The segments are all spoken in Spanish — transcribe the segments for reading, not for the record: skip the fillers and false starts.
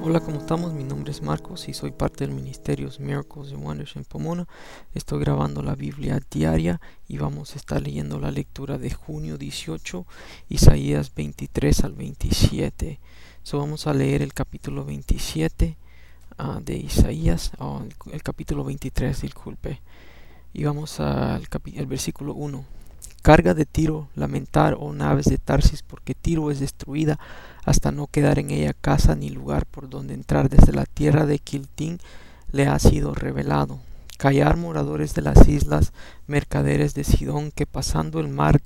Hola, ¿cómo estamos? Mi nombre es Marcos y soy parte del ministerio Miracles and Wonders en Pomona. Estoy grabando la Biblia diaria y vamos a estar leyendo la lectura de junio 18, Isaías 23 al 27. Vamos a leer el capítulo 27 de Isaías, el capítulo 23, disculpe. Y vamos al el versículo 1. Carga de Tiro, lamentar, oh naves de Tarsis, porque Tiro es destruida hasta no quedar en ella casa ni lugar por donde entrar. Desde la tierra de Quiltín le ha sido revelado. Callar, moradores de las islas, mercaderes de Sidón, que pasando el mar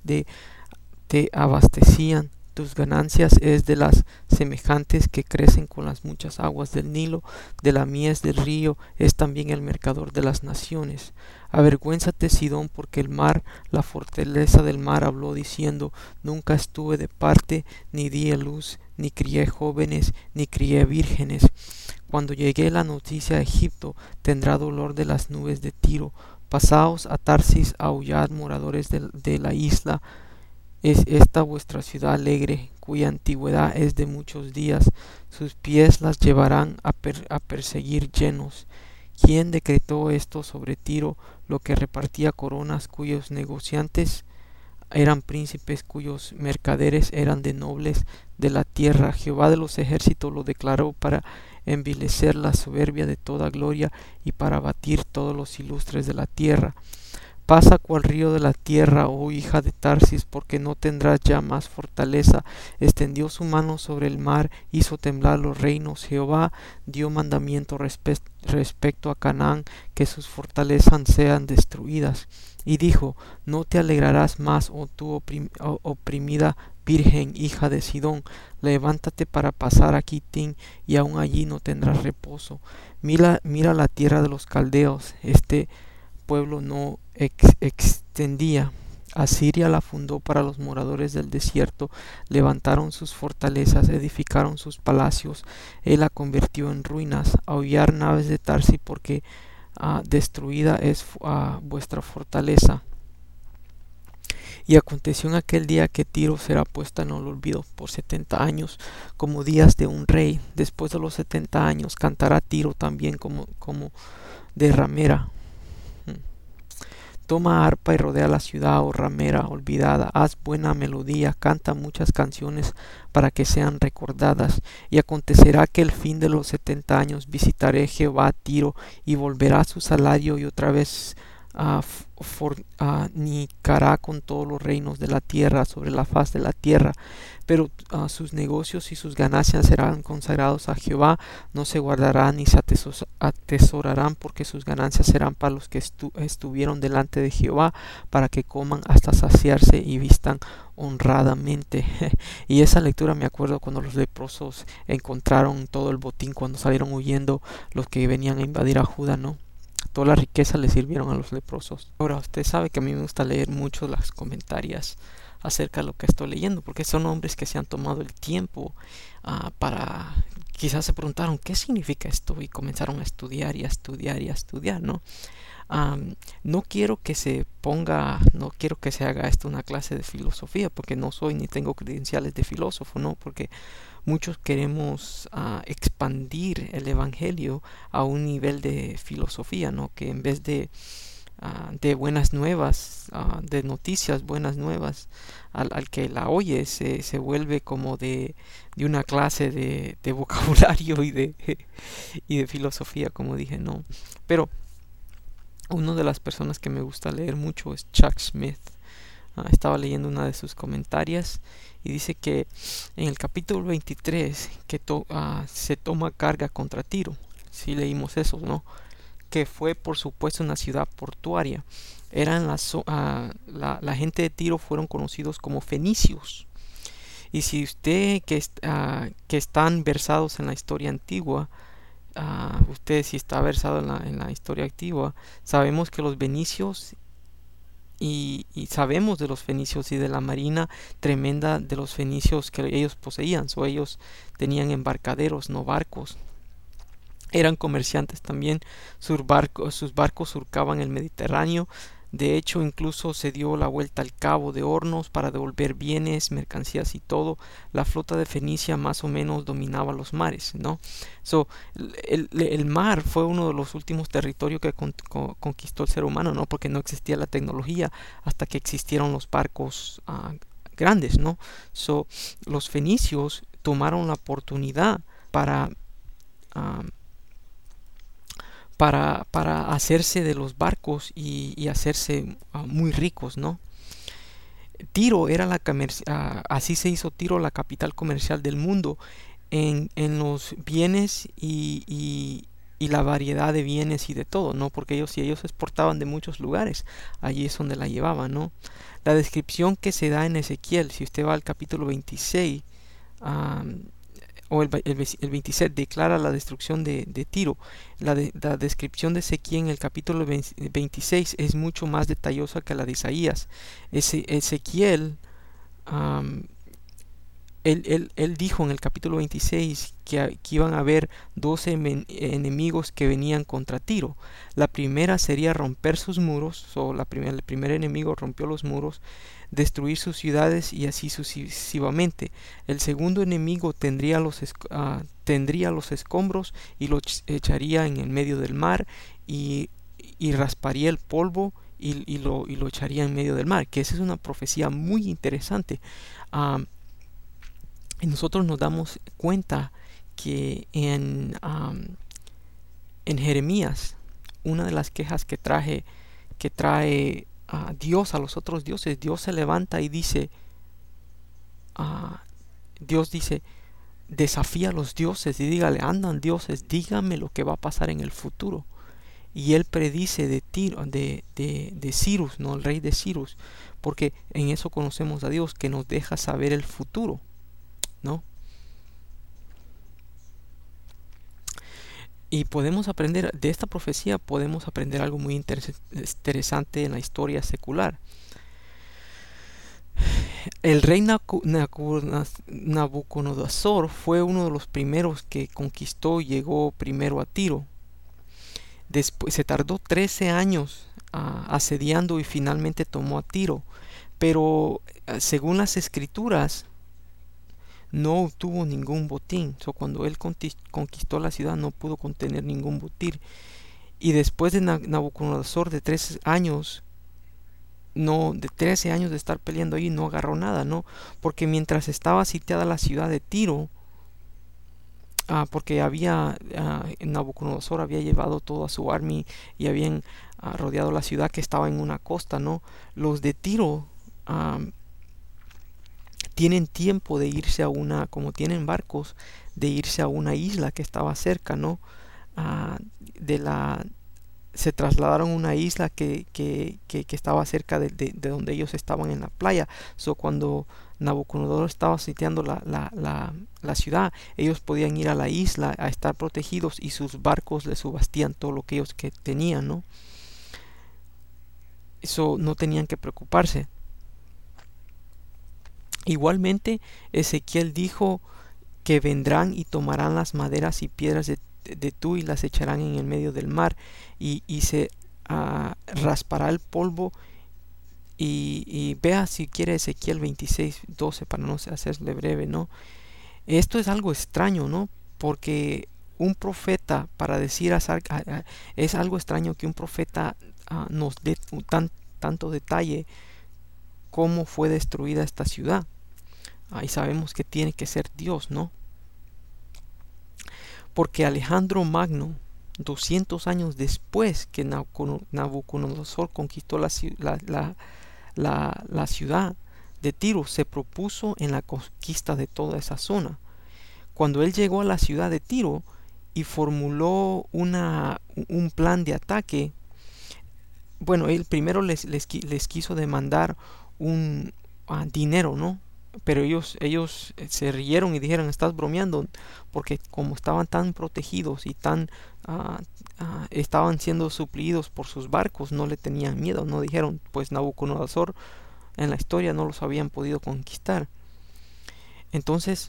te abastecían. Tus ganancias es de las semejantes que crecen con las muchas aguas del Nilo, de la mies del río es también el mercador de las naciones. Avergüénzate, Sidón, porque el mar, la fortaleza del mar, habló diciendo: nunca estuve de parte, ni di a luz, ni crié jóvenes, ni crié vírgenes. Cuando llegue la noticia a Egipto, tendrá dolor de las nubes de Tiro. Pasaos a Tarsis, aullad, moradores de la isla. Es esta vuestra ciudad alegre, cuya antigüedad es de muchos días. Sus pies las llevarán a perseguir llenos. ¿Quién decretó esto sobre Tiro, lo que repartía coronas, cuyos negociantes eran príncipes, cuyos mercaderes eran de nobles de la tierra? Jehová de los ejércitos lo declaró para envilecer la soberbia de toda gloria y para abatir todos los ilustres de la tierra. Pasa cual río de la tierra, oh hija de Tarsis, porque no tendrás ya más fortaleza. Extendió su mano sobre el mar, hizo temblar los reinos. Jehová dio mandamiento respecto a Canaán, que sus fortalezas sean destruidas. Y dijo: no te alegrarás más, oh tú oprimida virgen, hija de Sidón. Levántate para pasar a Quittim, y aun allí no tendrás reposo. Mira la tierra de los caldeos, pueblo no extendía. Asiria la fundó para los moradores del desierto, levantaron sus fortalezas, edificaron sus palacios, él la convirtió en ruinas. Aullar, naves de Tarsis, porque destruida es vuestra fortaleza. Y aconteció en aquel día que Tiro será puesta en el olvido por 70 años, como días de un rey. Después de los 70 años cantará Tiro también como de ramera. Toma arpa y rodea la ciudad, oh ramera olvidada. Haz buena melodía, canta muchas canciones para que sean recordadas. Y acontecerá que el fin de los 70 años visitaré Jehová a Tiro, y volverá su salario, y otra vez fornicará con todos los reinos de la tierra sobre la faz de la tierra. Pero sus negocios y sus ganancias serán consagrados a Jehová, no se guardarán ni se atesorarán, porque sus ganancias serán para los que estuvieron delante de Jehová, para que coman hasta saciarse y vistan honradamente. Y esa lectura me acuerdo cuando los leprosos encontraron todo el botín, cuando salieron huyendo los que venían a invadir a Judá, ¿no? Toda la riqueza le sirvieron a los leprosos. Ahora, usted sabe que a mí me gusta leer mucho las comentarios acerca de lo que estoy leyendo, porque son hombres que se han tomado el tiempo para... Quizás se preguntaron qué significa esto y comenzaron a estudiar y a estudiar y a estudiar, ¿no? No quiero que se haga esto una clase de filosofía, porque no soy ni tengo credenciales de filósofo, ¿no? Porque muchos queremos expandir el evangelio a un nivel de filosofía, ¿no? Que en vez de buenas nuevas, de noticias, buenas nuevas, al que la oye se vuelve como de una clase de vocabulario y de filosofía, como dije, ¿no? Pero una de las personas que me gusta leer mucho es Chuck Smith. Estaba leyendo una de sus comentarios y dice que en el capítulo 23 que se toma carga contra Tiro. Sí leímos eso, ¿no? Que fue por supuesto una ciudad portuaria. Eran la gente de Tiro fueron conocidos como fenicios. Y si usted que están versados en la historia antigua, usted si está versado en la historia antigua, sabemos que los venicios y sabemos de los fenicios y de la marina tremenda de los fenicios que ellos poseían. Ellos tenían embarcaderos, no barcos. Eran comerciantes también. Sus barcos surcaban el Mediterráneo De hecho, incluso se dio la vuelta al Cabo de Hornos para devolver bienes, mercancías y todo. La flota de Fenicia más o menos dominaba los mares, ¿no? So, el mar fue uno de los últimos territorios que conquistó el ser humano, ¿no? Porque no existía la tecnología hasta que existieron los barcos grandes, ¿no? So, los fenicios tomaron la oportunidad para um, para hacerse de los barcos y hacerse muy ricos, ¿no? Tiro era así se hizo Tiro la capital comercial del mundo en los bienes y la variedad de bienes y de todo, ¿no? Porque si ellos exportaban de muchos lugares, allí es donde la llevaban, ¿no? La descripción que se da en Ezequiel, si usted va al capítulo 26, o el 27 declara la destrucción de Tiro. La descripción de Ezequiel en el capítulo 26 es mucho más detallosa que la de Isaías. Ezequiel, él dijo en el capítulo 26 que iban a haber 12 enemigos que venían contra Tiro. La primera sería romper sus muros, el primer enemigo rompió los muros, destruir sus ciudades y así sucesivamente. El segundo enemigo tendría los escombros y los echaría en el medio del mar y rasparía el polvo y lo echaría en medio del mar, que esa es una profecía muy interesante. Y nosotros nos damos cuenta que en Jeremías, una de las quejas que trae Dios a los otros dioses, Dios se levanta y dice, Dios dice, desafía a los dioses y dígale, andan dioses, dígame lo que va a pasar en el futuro. Y él predice de Cyrus, no, el rey de Cyrus, porque en eso conocemos a Dios, que nos deja saber el futuro, ¿no? Y podemos aprender de esta profecía, podemos aprender algo muy interesante en la historia secular. El rey Nabucodonosor fue uno de los primeros que conquistó y llegó primero a Tiro. Después se tardó 13 años asediando y finalmente tomó a Tiro. Pero según las escrituras, no obtuvo ningún botín. Cuando él conquistó la ciudad no pudo contener ningún botín. Y después de Nabucodonosor de 13 años de estar peleando ahí, no agarró nada, ¿no? Porque mientras estaba sitiada la ciudad de Tiro, porque Nabucodonosor había llevado toda su army y habían rodeado la ciudad, que estaba en una costa, ¿no? Los de Tiro tienen tiempo de irse como tienen barcos, de irse a una isla que estaba cerca, ¿no? Se trasladaron a una isla que estaba cerca de donde ellos estaban en la playa. Cuando Nabucodonosor estaba sitiando la ciudad, ellos podían ir a la isla a estar protegidos y sus barcos les subastían todo lo que ellos tenían, ¿no? Eso no tenían que preocuparse. Igualmente, Ezequiel dijo que vendrán y tomarán las maderas y piedras de tú y las echarán en el medio del mar y se raspará el polvo. Y vea si quiere Ezequiel 26:12 para no hacerle breve, ¿no? Esto es algo extraño, ¿no? Porque un profeta, para decir es algo extraño que un profeta nos dé tanto detalle cómo fue destruida esta ciudad. Y sabemos que tiene que ser Dios, ¿no? Porque Alejandro Magno, 200 años después que Nabucodonosor conquistó la ciudad de Tiro, se propuso en la conquista de toda esa zona. Cuando él llegó a la ciudad de Tiro y formuló un plan de ataque, bueno, él primero les quiso demandar un dinero, ¿no? Pero ellos se rieron y dijeron, estás bromeando, porque como estaban tan protegidos y estaban siendo suplidos por sus barcos, no le tenían miedo, no dijeron, pues Nabucodonosor en la historia no los habían podido conquistar. Entonces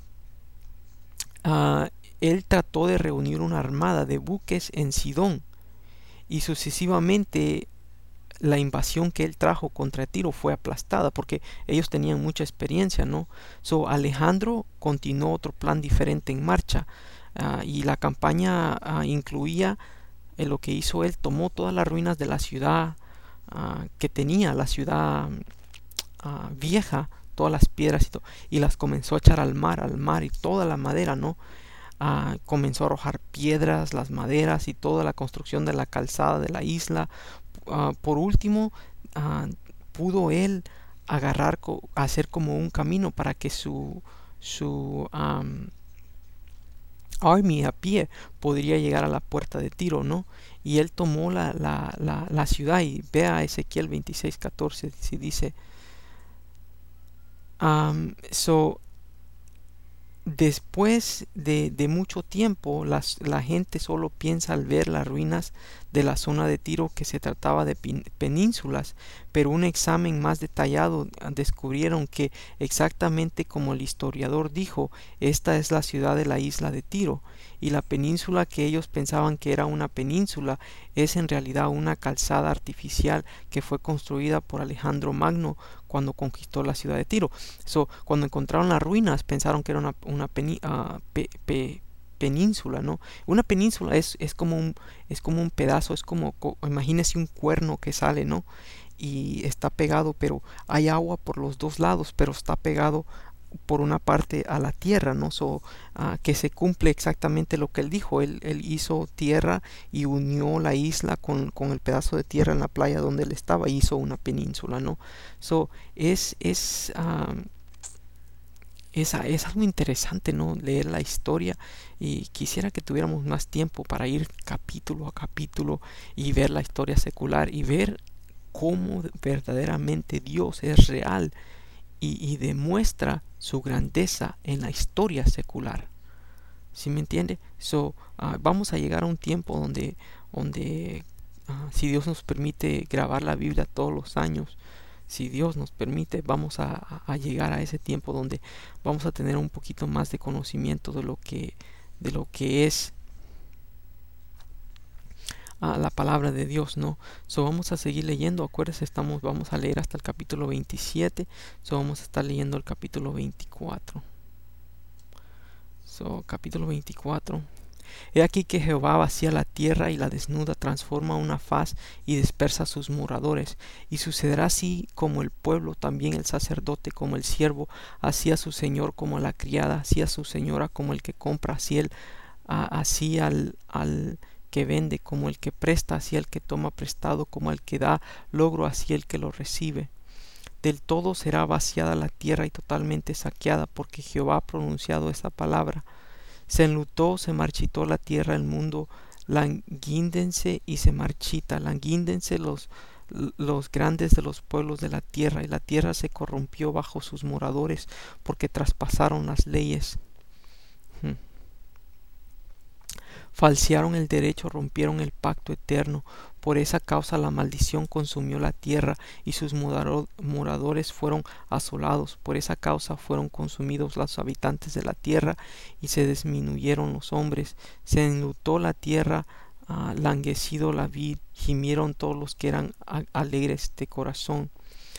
él trató de reunir una armada de buques en Sidón y sucesivamente la invasión que él trajo contra Tiro fue aplastada porque ellos tenían mucha experiencia, ¿no? So Alejandro continuó otro plan diferente en marcha, y la campaña incluía, lo que hizo él, tomó todas las ruinas de la ciudad que tenía, la ciudad vieja, todas las piedras y las comenzó a echar al mar y toda la madera, ¿no? Comenzó a arrojar piedras, las maderas y toda la construcción de la calzada de la isla. Por último, pudo él hacer como un camino para que su army a pie podría llegar a la puerta de Tiro, ¿no? Y él tomó la ciudad, y vea Ezequiel 26:14, si dice, so después de mucho tiempo, la gente solo piensa al ver las ruinas de la zona de Tiro que se trataba de penínsulas, pero un examen más detallado descubrieron que, exactamente como el historiador dijo, esta es la ciudad de la isla de Tiro, y la península que ellos pensaban que era una península es en realidad una calzada artificial que fue construida por Alejandro Magno cuando conquistó la ciudad de Tiro. Cuando encontraron las ruinas pensaron que era una península, ¿no? Una península es como un pedazo, es como, imagínese un cuerno que sale, ¿no? Y está pegado, pero hay agua por los dos lados, pero está pegado por una parte a la tierra, ¿no? Que se cumple exactamente lo que él dijo. Él hizo tierra y unió la isla con el pedazo de tierra en la playa donde él estaba, y hizo una península, ¿no? Es algo interesante, ¿no? Leer la historia, y quisiera que tuviéramos más tiempo para ir capítulo a capítulo y ver la historia secular y ver cómo verdaderamente Dios es real y demuestra su grandeza en la historia secular. ¿Sí me entiende? Vamos a llegar a un tiempo donde si Dios nos permite grabar la Biblia todos los años, si Dios nos permite, vamos a llegar a ese tiempo donde vamos a tener un poquito más de conocimiento de lo que es la palabra de Dios, ¿no? Vamos a seguir leyendo. Acuérdense, vamos a leer hasta el capítulo 27. Vamos a estar leyendo el capítulo 24. Capítulo 24. He aquí que Jehová vacía la tierra y la desnuda, transforma una faz y dispersa sus moradores. Y sucederá así como el pueblo, también el sacerdote como el siervo, así a su señor como a la criada, así a su señora como el que compra, así al que vende como el que presta, así el que toma prestado como el que da logro, así el que lo recibe. Del todo será vaciada la tierra y totalmente saqueada, porque Jehová ha pronunciado esta palabra. Se enlutó, se marchitó la tierra, el mundo languídense y se marchita, languídense los grandes de los pueblos de la tierra, y la tierra se corrompió bajo sus moradores, porque traspasaron las leyes. Falsearon el derecho, rompieron el pacto eterno. Por esa causa la maldición consumió la tierra, y sus moradores fueron asolados. Por esa causa fueron consumidos los habitantes de la tierra, y se disminuyeron los hombres. Se enlutó la tierra, languecido la vid, gimieron todos los que eran alegres de corazón.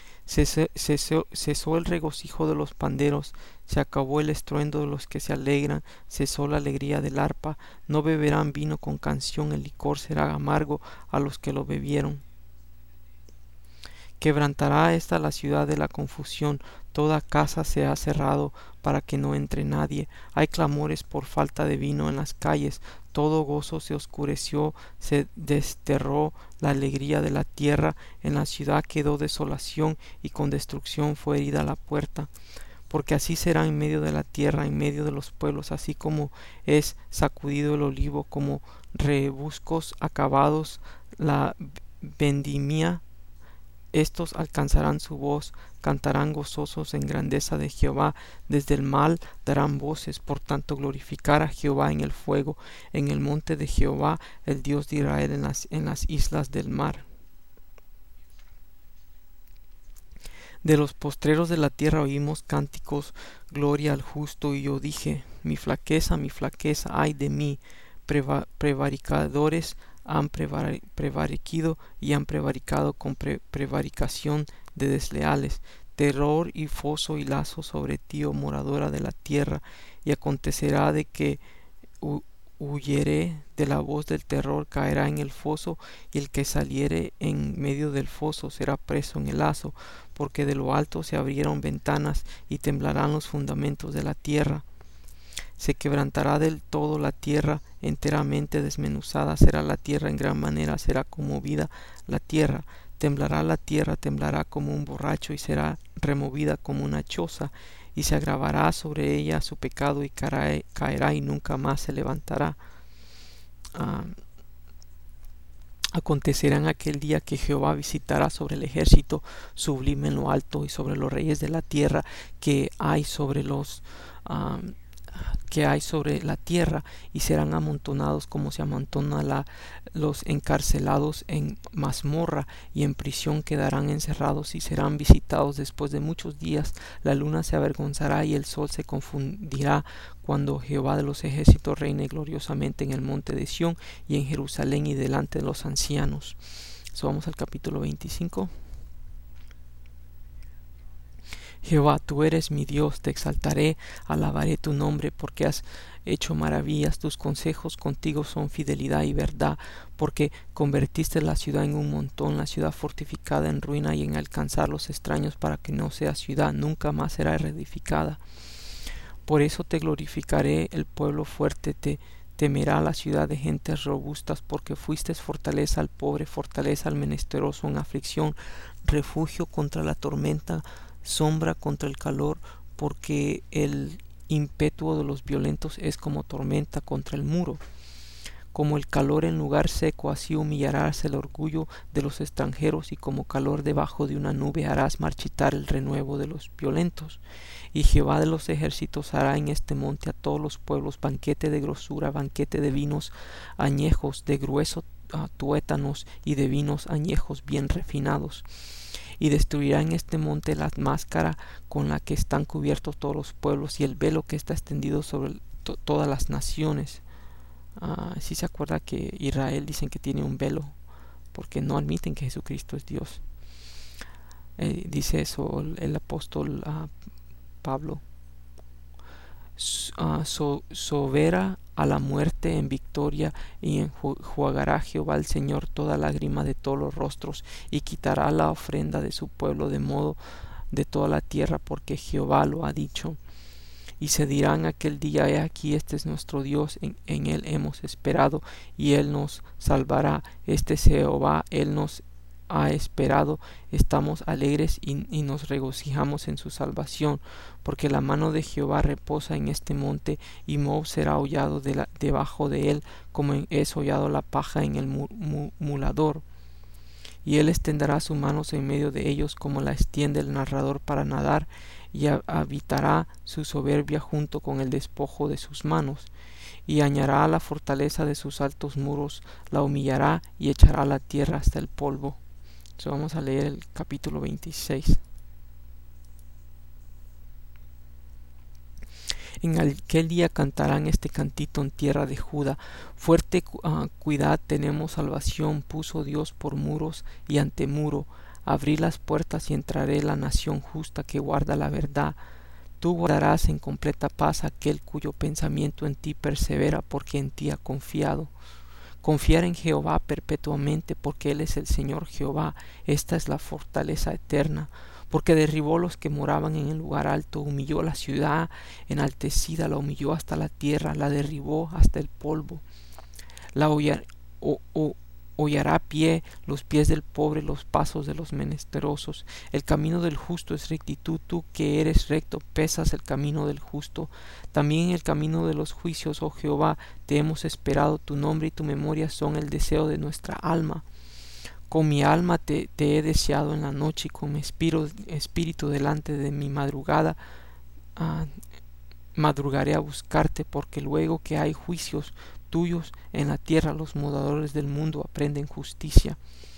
Cesó el regocijo de los panderos, se acabó el estruendo de los que se alegran, cesó la alegría del arpa. No beberán vino con canción, el licor será amargo a los que lo bebieron. Quebrantará esta la ciudad de la confusión, toda casa se ha cerrado para que no entre nadie. Hay clamores por falta de vino en las calles, todo gozo se oscureció, se desterró la alegría de la tierra, en la ciudad quedó desolación, y con destrucción fue herida la puerta. Porque así será en medio de la tierra, en medio de los pueblos, así como es sacudido el olivo, como rebuscos acabados la vendimia. Estos alcanzarán su voz, cantarán gozosos en grandeza de Jehová, desde el mal darán voces, por tanto glorificar a Jehová en el fuego, en el monte de Jehová, el Dios de Israel, en las islas del mar. De los postreros de la tierra oímos cánticos, gloria al justo, y yo dije, mi flaqueza, ay de mí, prevaricadores han prevariquido y han prevaricado con prevaricación de desleales. Terror y foso y lazo sobre ti, oh moradora de la tierra, y acontecerá de que huyere de la voz del terror caerá en el foso, y el que saliere en medio del foso será preso en el lazo, porque de lo alto se abrieron ventanas y temblarán los fundamentos de la tierra. Se quebrantará del todo la tierra, enteramente desmenuzada será la tierra, en gran manera será conmovida la tierra. Temblará la tierra, temblará como un borracho, y será removida como una choza, y se agravará sobre ella su pecado, y caerá y nunca más se levantará. Acontecerá en aquel día que Jehová visitará sobre el ejército sublime en lo alto, y sobre los reyes de la tierra que hay sobre la tierra, y serán amontonados como se amontona los encarcelados en mazmorra, y en prisión quedarán encerrados, y serán visitados después de muchos días. La luna se avergonzará y el sol se confundirá, cuando Jehová de los ejércitos reine gloriosamente en el monte de Sión y en Jerusalén y delante de los ancianos. Vamos al capítulo 25. Jehová, tú eres mi Dios, te exaltaré, alabaré tu nombre, porque has hecho maravillas, tus consejos contigo son fidelidad y verdad, porque convertiste la ciudad en un montón, la ciudad fortificada en ruina, y en alcanzar los extraños para que no sea ciudad, nunca más será reedificada. Por eso te glorificaré, el pueblo fuerte te temerá, la ciudad de gentes robustas, porque fuiste fortaleza al pobre, fortaleza al menesteroso en aflicción, refugio contra la tormenta, sombra contra el calor, porque el ímpetu de los violentos es como tormenta contra el muro. Como el calor en lugar seco, así humillarás el orgullo de los extranjeros, y como calor debajo de una nube harás marchitar el renuevo de los violentos. Y Jehová de los ejércitos hará en este monte a todos los pueblos banquete de grosura, banquete de vinos añejos, de grueso tuétanos, y de vinos añejos bien refinados. Y destruirá en este monte la máscara con la que están cubiertos todos los pueblos, y el velo que está extendido sobre todas las naciones. Si se acuerda que Israel dicen que tiene un velo porque no admiten que Jesucristo es Dios. Dice eso el apóstol Pablo. Sobera a la muerte en victoria, y enjuagará Jehová el Señor toda lágrima de todos los rostros, y quitará la ofrenda de su pueblo de modo de toda la tierra, porque Jehová lo ha dicho. Y se dirá en aquel día: he aquí, este es nuestro Dios, en él hemos esperado, y él nos salvará. Este es Jehová, él nos ha esperado, estamos alegres y nos regocijamos en su salvación, porque la mano de Jehová reposa en este monte, y Moab será hollado debajo de él, como es hollado la paja en el mulador. Y él extenderá sus manos en medio de ellos, como la extiende el narrador para nadar, y habitará su soberbia junto con el despojo de sus manos, y añará la fortaleza de sus altos muros, la humillará y echará la tierra hasta el polvo. Vamos a leer el capítulo 26. En aquel día cantarán este cantito en tierra de Judá: fuerte cuidad tenemos salvación, puso Dios por muros y antemuro. Abrí las puertas y entraré, la nación justa que guarda la verdad. Tú guardarás en completa paz aquel cuyo pensamiento en ti persevera, porque en ti ha confiado. Confiar en Jehová perpetuamente, porque Él es el Señor Jehová. Esta es la fortaleza eterna. Porque derribó los que moraban en el lugar alto, humilló la ciudad enaltecida, la humilló hasta la tierra, la derribó hasta el polvo. La hollará pie, los pies del pobre, los pasos de los menesterosos. El camino del justo es rectitud, tú que eres recto, pesas el camino del justo. También el camino de los juicios, oh Jehová, te hemos esperado, tu nombre y tu memoria son el deseo de nuestra alma. Con mi alma te he deseado en la noche, y con mi espíritu delante de mi madrugada madrugaré a buscarte, porque luego que hay juicios tuyos en la tierra, los moradores del mundo aprenden justicia.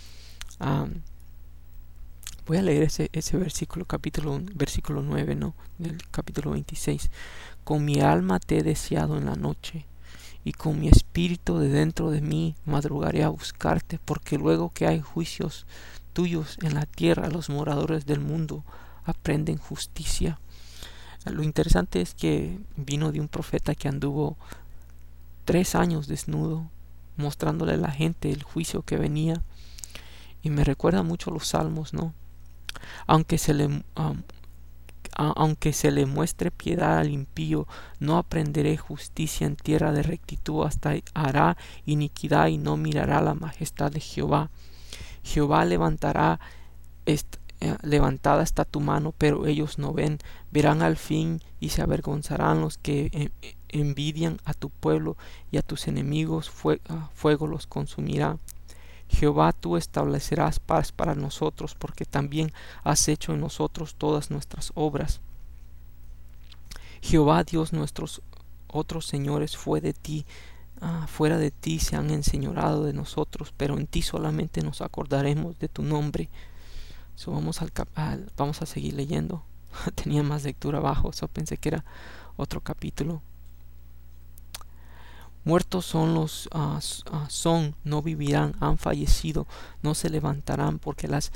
Voy a leer ese versículo, versículo 9, ¿no? Del capítulo 26. Con mi alma te he deseado en la noche, y con mi espíritu de dentro de mí madrugaré a buscarte, porque luego que hay juicios tuyos en la tierra, los moradores del mundo aprenden justicia. Lo interesante es que vino de un profeta que anduvo 3 años desnudo, mostrándole a la gente el juicio que venía, y me recuerda mucho los salmos, ¿no? Aunque se le muestre piedad al impío, no aprenderé justicia en tierra de rectitud, hasta hará iniquidad y no mirará la majestad de Jehová. Jehová levantada está tu mano, pero ellos no ven. Verán al fin y se avergonzarán los que envidian a tu pueblo, y a tus enemigos fuego los consumirá. Jehová, tú establecerás paz para nosotros, porque también has hecho en nosotros todas nuestras obras. Jehová Dios, nuestros otros señores fuera de ti se han enseñorado de nosotros, pero en ti solamente nos acordaremos de tu nombre. Vamos a seguir leyendo. Tenía más lectura abajo, pensé que era otro capítulo. Muertos son, no vivirán, han fallecido, no se levantarán, porque los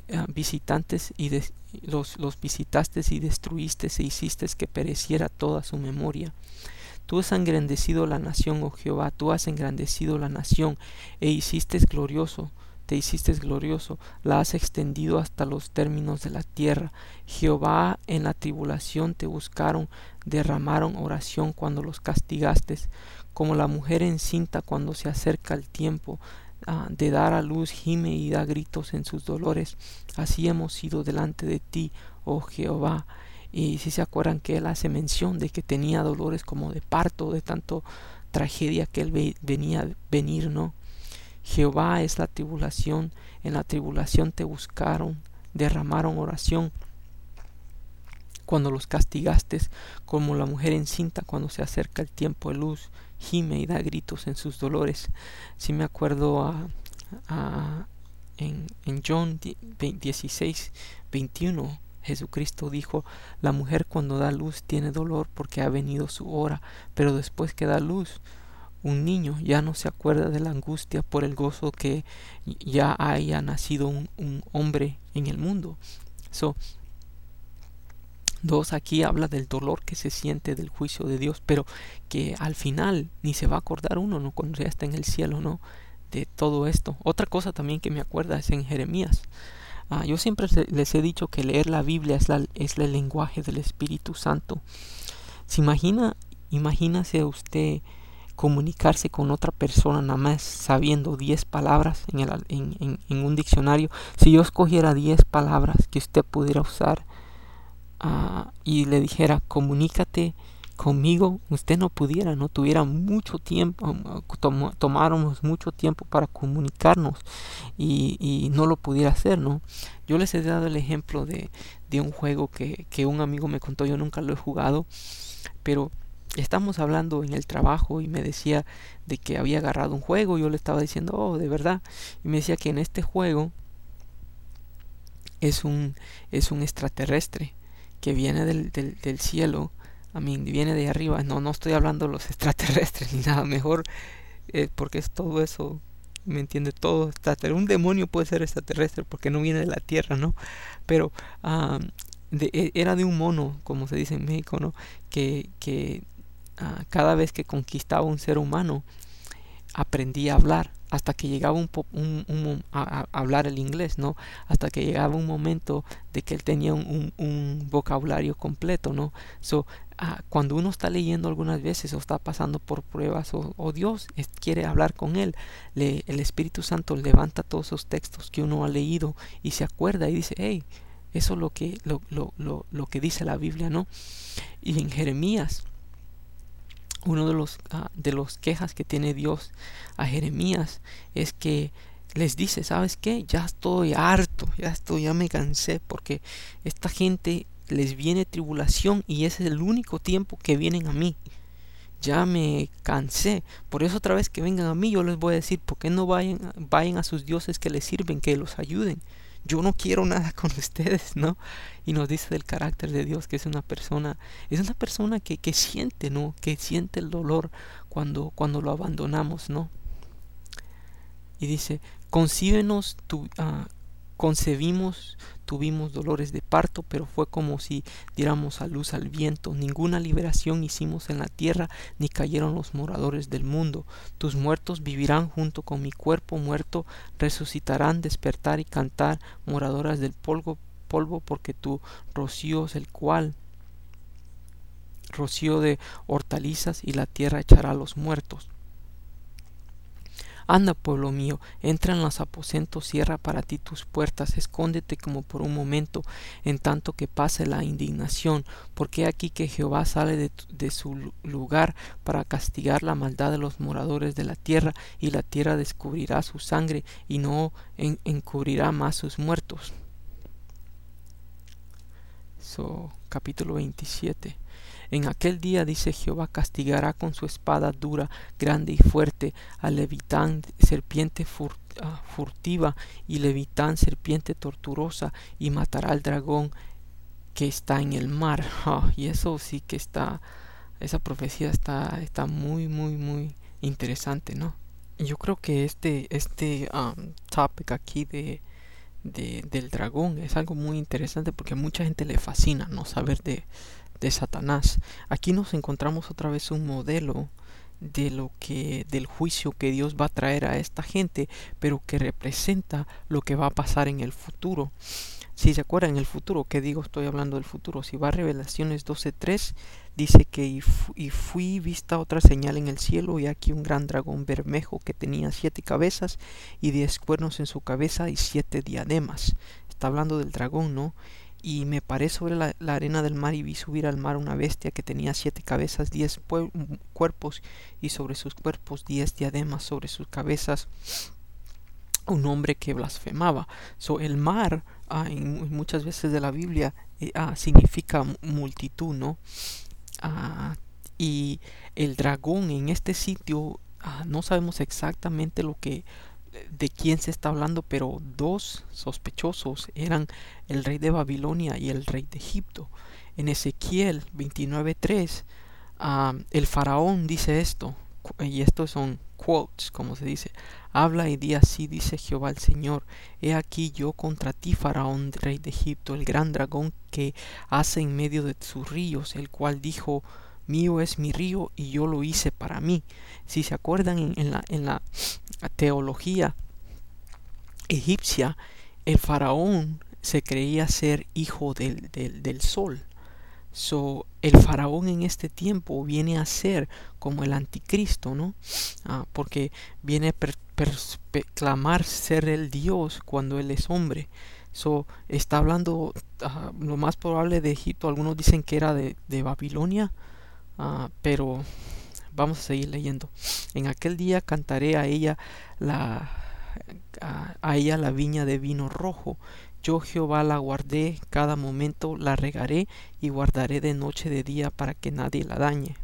visitaste y destruiste, e hiciste que pereciera toda su memoria. Tú has engrandecido la nación, oh Jehová, tú has engrandecido la nación, te hiciste glorioso, la has extendido hasta los términos de la tierra. Jehová, en la tribulación te buscaron, derramaron oración cuando los castigaste, como la mujer encinta cuando se acerca el tiempo de dar a luz, gime y da gritos en sus dolores. Así hemos sido delante de ti, oh Jehová. Y si se acuerdan que él hace mención de que tenía dolores como de parto, de tanto tragedia que él venir, ¿no? Jehová es la tribulación, en la tribulación te buscaron, derramaron oración cuando los castigaste, como la mujer encinta cuando se acerca el tiempo de luz, gime y da gritos en sus dolores. Si me acuerdo en John 16:21, Jesucristo dijo: la mujer cuando da luz tiene dolor porque ha venido su hora, pero después que da luz un niño ya no se acuerda de la angustia por el gozo que ya haya nacido un hombre en el mundo. Aquí habla del dolor que se siente del juicio de Dios, pero que al final ni se va a acordar uno, ¿no? Cuando ya está en el cielo, ¿no? De todo esto. Otra cosa también que me acuerda es en Jeremías. Yo siempre les he dicho que leer la Biblia es el lenguaje del Espíritu Santo. Imagínase usted comunicarse con otra persona nada más sabiendo 10 palabras en un diccionario. Si yo escogiera 10 palabras que usted pudiera usar y le dijera comunícate conmigo, usted no pudiera, no tuviera mucho tiempo, tomáramos mucho tiempo para comunicarnos y no lo pudiera hacer, ¿no? Yo les he dado el ejemplo de un juego que un amigo me contó. Yo nunca lo he jugado, pero estamos hablando en el trabajo y me decía de que había agarrado un juego. Yo le estaba diciendo, oh, de verdad, y me decía que en este juego es un extraterrestre que viene del cielo. Viene de arriba. No estoy hablando de los extraterrestres ni nada, mejor porque es todo eso, ¿me entiende? Todo extraterrestre. Un demonio puede ser extraterrestre porque no viene de la tierra, ¿no? Pero era de un mono, como se dice en México, ¿no? Que cada vez que conquistaba un ser humano aprendía a hablar, hasta que llegaba a hablar el inglés, ¿no? Hasta que llegaba un momento de que él tenía un vocabulario completo, ¿no? Cuando uno está leyendo algunas veces o está pasando por pruebas o Dios quiere hablar con él, el Espíritu Santo levanta todos esos textos que uno ha leído y se acuerda y dice, hey, eso es lo que dice la Biblia, ¿no? Y en Jeremías, uno de los quejas que tiene Dios a Jeremías es que les dice, ¿sabes qué? Ya estoy harto, ya me cansé, porque esta gente les viene tribulación y ese es el único tiempo que vienen a mí. Ya me cansé, por eso otra vez que vengan a mí yo les voy a decir, ¿por qué no vayan a sus dioses que les sirven, que los ayuden? yo no quiero nada con ustedes, ¿no? Y nos dice del carácter de Dios, que es una persona que siente, ¿no? Que siente el dolor cuando lo abandonamos, ¿no? Y dice, concíbenos, concebimos, tuvimos dolores de parto, pero fue como si diéramos a luz al viento. Ninguna liberación hicimos en la tierra, ni cayeron los moradores del mundo. Tus muertos vivirán junto con mi cuerpo muerto, resucitarán, despertar y cantar, moradoras del polvo, porque tu rocío es el cual rocío de hortalizas, y la tierra echará a los muertos. Anda, pueblo mío, entra en los aposentos, cierra para ti tus puertas, escóndete como por un momento, en tanto que pase la indignación, porque aquí que Jehová sale de su lugar para castigar la maldad de los moradores de la tierra, y la tierra descubrirá su sangre, y no encubrirá más sus muertos. Capítulo 27. En aquel día, dice Jehová, castigará con su espada dura, grande y fuerte, a Levitán, serpiente furtiva, y Levitán, serpiente torturosa, y matará al dragón que está en el mar. Y eso sí que esa profecía está muy, muy, muy interesante, ¿no? Yo creo que este topic aquí del dragón es algo muy interesante, porque a mucha gente le fascina no saber de Satanás. Aquí nos encontramos otra vez un modelo del juicio que Dios va a traer a esta gente, pero que representa lo que va a pasar en el futuro. Si se acuerdan, en el futuro, ¿qué digo? Estoy hablando del futuro. Si va a Revelaciones 12:3, dice que y fui vista otra señal en el cielo, y aquí un gran dragón bermejo que tenía 7 cabezas y 10 cuernos en su cabeza y 7 diademas. Está hablando del dragón, ¿no? Y me paré sobre la arena del mar, y vi subir al mar una bestia que tenía 7 cabezas, 10 cuerpos, y sobre sus cuerpos 10 diademas, sobre sus cabezas un hombre que blasfemaba. El mar, muchas veces de la Biblia, significa multitud, ¿no? Y el dragón en este sitio, no sabemos exactamente de quién se está hablando, pero dos sospechosos eran el rey de Babilonia y el rey de Egipto. En Ezequiel 29:3, el faraón dice esto, y estos son quotes, como se dice: habla y di así, dice Jehová el Señor, he aquí yo contra ti, faraón, rey de Egipto, el gran dragón que hace en medio de sus ríos, el cual dijo: mío es mi río y yo lo hice para mí. Si se acuerdan, en la teología egipcia, el faraón se creía ser hijo del sol. El faraón en este tiempo viene a ser como el anticristo, ¿no? Porque viene a clamar ser el Dios cuando él es hombre. Está hablando, lo más probable, de Egipto. Algunos dicen que era de Babilonia, pero vamos a seguir leyendo. En aquel día cantaré a ella la viña de vino rojo. Yo Jehová la guardé, cada momento la regaré, y guardaré de noche de día, para que nadie la dañe.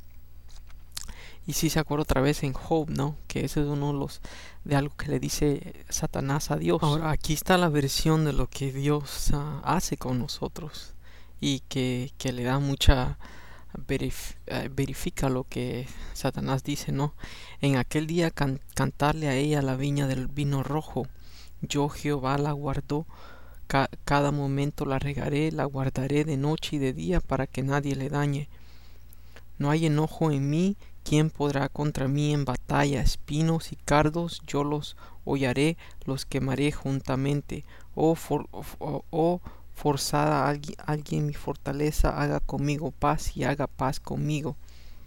Y si se acuerda otra vez en Job, ¿no? Que ese es uno de algo que le dice Satanás a Dios. Ahora, aquí está la versión de lo que Dios hace con nosotros, y que le da mucha verifica lo que Satanás dice, ¿no? En aquel día cantarle a ella la viña del vino rojo. Yo Jehová la guardo, cada momento la regaré, la guardaré de noche y de día, para que nadie le dañe. No hay enojo en mí, ¿quién podrá contra mí en batalla? Espinos y cardos yo los hollaré, los quemaré juntamente. Forzada alguien mi fortaleza, haga conmigo paz y haga paz conmigo.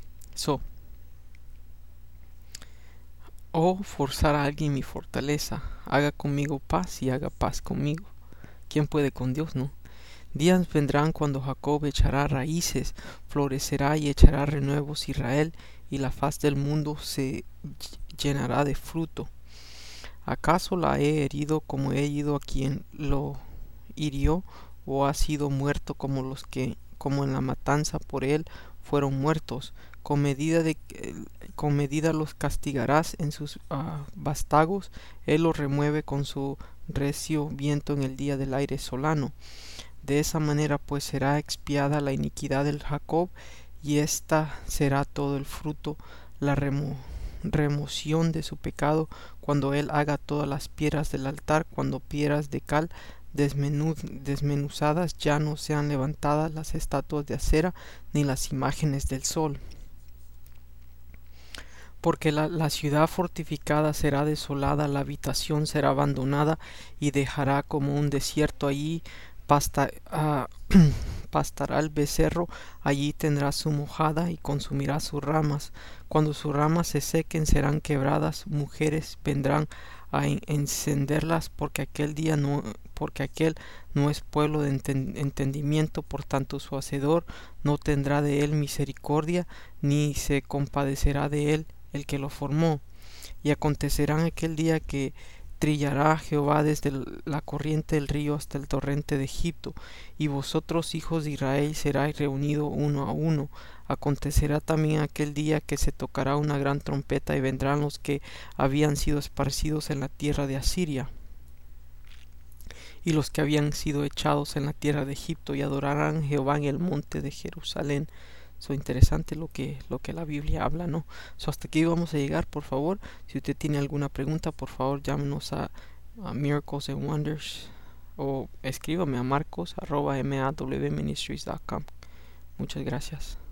Forzar a alguien mi fortaleza, haga conmigo paz y haga paz conmigo. ¿Quién puede con Dios, no? Días vendrán cuando Jacob echará raíces, florecerá y echará renuevos Israel, y la faz del mundo se llenará de fruto. ¿Acaso la he herido como he herido a quien lo hirió, o ha sido muerto como en la matanza por él fueron muertos? Con medida los castigarás en sus vástagos, él los remueve con su recio viento en el día del aire solano. De esa manera pues será expiada la iniquidad del Jacob, y esta será todo el fruto, la remoción de su pecado, cuando él haga todas las piedras del altar, cuando piedras de cal desmenuzadas ya no sean levantadas las estatuas de acera ni las imágenes del sol. Porque la ciudad fortificada será desolada, la habitación será abandonada, y dejará como un desierto. Allí pastará el becerro, allí tendrá su mojada y consumirá sus ramas. Cuando sus ramas se sequen serán quebradas, mujeres vendrán a encenderlas, porque aquel no es pueblo de entendimiento, por tanto su hacedor no tendrá de él misericordia, ni se compadecerá de él el que lo formó. Y acontecerá en aquel día que trillará Jehová desde la corriente del río hasta el torrente de Egipto, y vosotros, hijos de Israel, seráis reunidos uno a uno. Acontecerá también aquel día que se tocará una gran trompeta, y vendrán los que habían sido esparcidos en la tierra de Asiria, y los que habían sido echados en la tierra de Egipto, y adorarán a Jehová en el monte de Jerusalén. Interesante lo que la Biblia habla, ¿no? Hasta aquí vamos a llegar. Por favor, si usted tiene alguna pregunta, por favor llámenos a Miracles and Wonders, o escríbame a marcos@mawministries.com. Muchas gracias.